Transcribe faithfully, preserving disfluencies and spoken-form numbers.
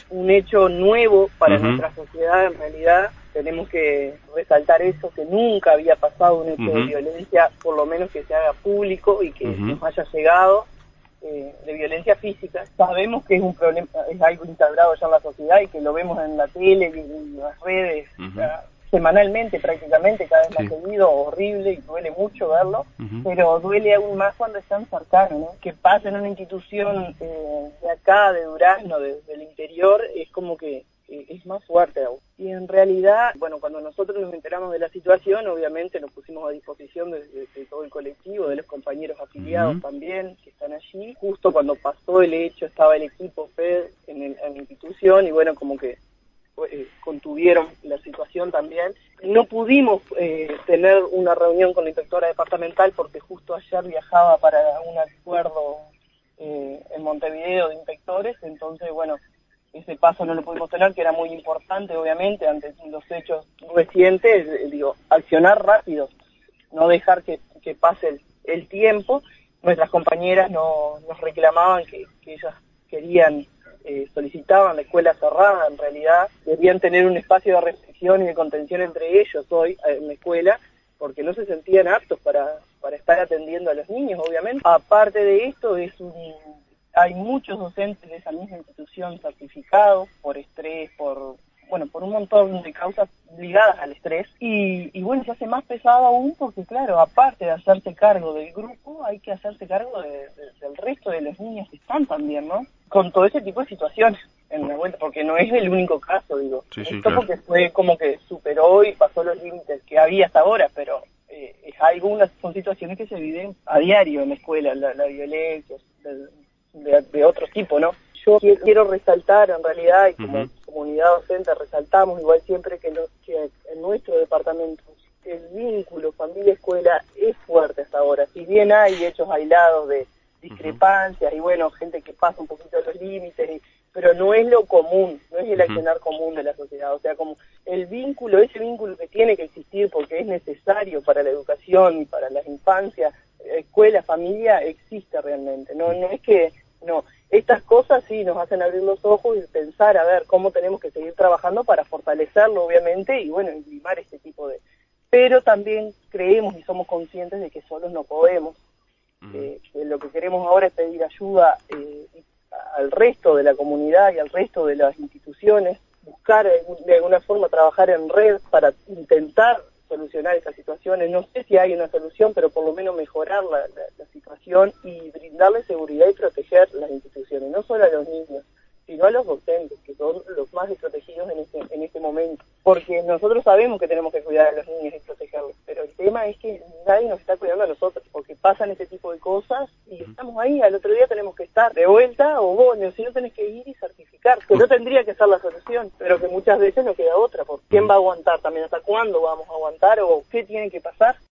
un hecho nuevo para uh-huh. nuestra sociedad. En realidad tenemos que resaltar eso, que nunca había pasado un hecho uh-huh. de violencia, por lo menos que se haga público y que uh-huh. nos haya llegado, eh, de violencia física. Sabemos que es un problema, es algo instaurado ya en la sociedad y que lo vemos en la tele y en las redes, uh-huh. ya, semanalmente prácticamente, cada vez más sí. seguido, horrible, y duele mucho verlo, uh-huh. pero duele aún más cuando es tan cercano, ¿no? Que pasa en una institución eh, de acá, de Durazno, de, del interior, es como que eh, es más fuerte aún. Y en realidad, bueno, cuando nosotros nos enteramos de la situación, obviamente nos pusimos a disposición de, de, de todo el colectivo, de los compañeros afiliados uh-huh. también, que están allí. Justo cuando pasó el hecho, estaba el equipo F E D en, el, en la institución, y bueno, como que Eh, contuvieron la situación también. No pudimos eh, tener una reunión con la inspectora departamental porque justo ayer viajaba para un acuerdo eh, en Montevideo de inspectores, entonces bueno, ese paso no lo pudimos tener, que era muy importante obviamente ante los hechos recientes, eh, digo, accionar rápido, no dejar que, que pase el, el tiempo. Nuestras compañeras no, nos reclamaban que, que ellas querían Eh, solicitaban la escuela cerrada, en realidad debían tener un espacio de reflexión y de contención entre ellos hoy en la escuela, porque no se sentían aptos para, para estar atendiendo a los niños, obviamente. Aparte de esto, es un, hay muchos docentes de esa misma institución certificados por estrés, por bueno, por un montón de causas ligadas al estrés, y, y bueno, se hace más pesado aún porque, claro, aparte de hacerse cargo del grupo, hay que hacerse cargo de, de, del resto de los niños que están también, ¿no? Con todo ese tipo de situaciones en la vuelta, porque no es el único caso, digo. Sí, sí, Esto claro. porque fue como que superó y pasó los límites que había hasta ahora, pero eh, es algunas, son situaciones que se viven a diario en la escuela, la, la violencia de, de, de otro tipo, ¿no? Yo quiero resaltar, en realidad, y como uh-huh. comunidad docente resaltamos igual siempre que, lo, que en nuestro departamento el vínculo familia-escuela es fuerte hasta ahora. Si bien hay hechos aislados de discrepancias uh-huh. y bueno, gente que pasa un poquito los límites, y, pero no es lo común, no es el uh-huh. accionar común de la sociedad. O sea, como el vínculo, ese vínculo que tiene que existir porque es necesario para la educación y para las infancias, escuela, familia, existe realmente. No, no es que, no, estas cosas sí nos hacen abrir los ojos y pensar a ver cómo tenemos que seguir trabajando para fortalecerlo, obviamente, y bueno, limar este tipo de... Pero también creemos y somos conscientes de que solos no podemos. Eh, que lo que queremos ahora es pedir ayuda eh, al resto de la comunidad y al resto de las instituciones, buscar de alguna forma trabajar en red para intentar solucionar esas situaciones. No sé si hay una solución, pero por lo menos mejorar la, la, la situación y brindarle seguridad y proteger las instituciones, no solo a los niños, sino a los docentes, que son los más desprotegidos en este, en este momento. Porque nosotros sabemos que tenemos que cuidar a los niños y protegerlos, pero el tema es que nadie nos está cuidando a nosotros, porque pasan ese tipo de cosas y estamos ahí, al otro día tenemos que estar de vuelta, o vos, si no tenés que ir y certificar, que no tendría que ser la solución, pero que muchas veces no queda otra, porque ¿quién va a aguantar también? ¿Hasta cuándo vamos a aguantar o qué tiene que pasar?